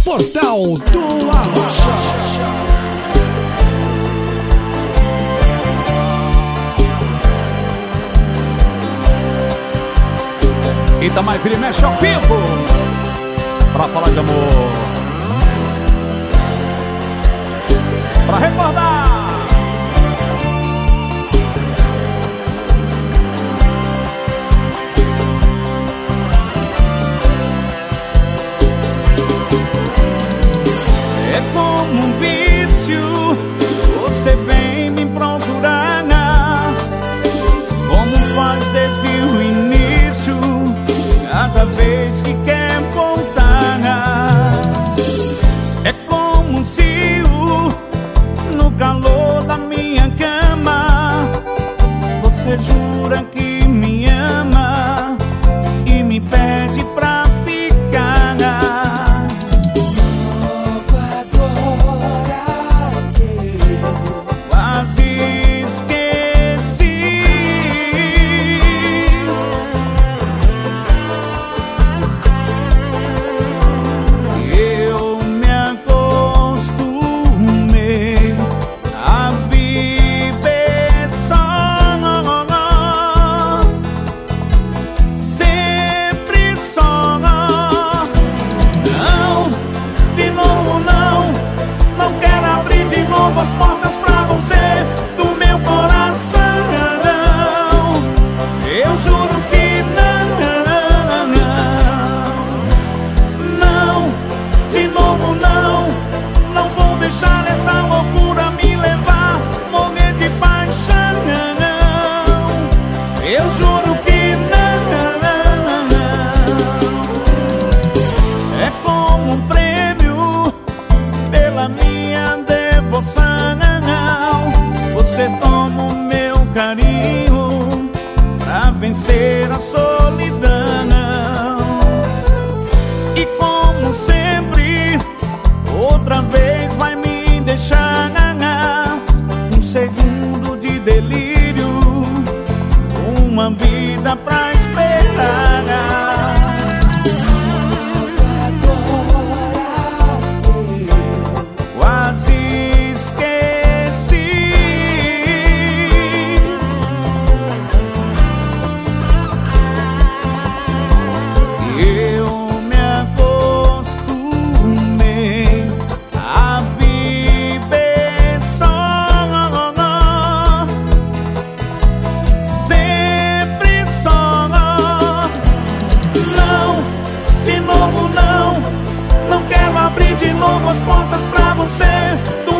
Portal do Arrocha. Itamar Vira e Mexe ao vivo pra falar de amor, pra recordar. É como um vício, você vem me procurar, como faz desde o início, cada vez que quer voltar. É como um cio no calor da minha cama. Você jura que me ama e me pede pra ficar. Quase esqueci. Eu me acostumei a viver só, sempre só. Não, de novo não, não quero abrir de novo as portas pra você do meu coração. Eu juro que não, de novo não, não vou deixar essa loucura me levar, morrer de paixão. Eu juro que não. É como um prêmio pela minha devoção. Você toma o meu carinho pra vencer a solidão. E como sempre, outra vez vai me deixar. Um segundo de delírio, uma vida pra esperar. Quase esqueci. Eu me acostumei a viver só, sempre só. Não, de novo não, não quero abrir de novo as portas pra você do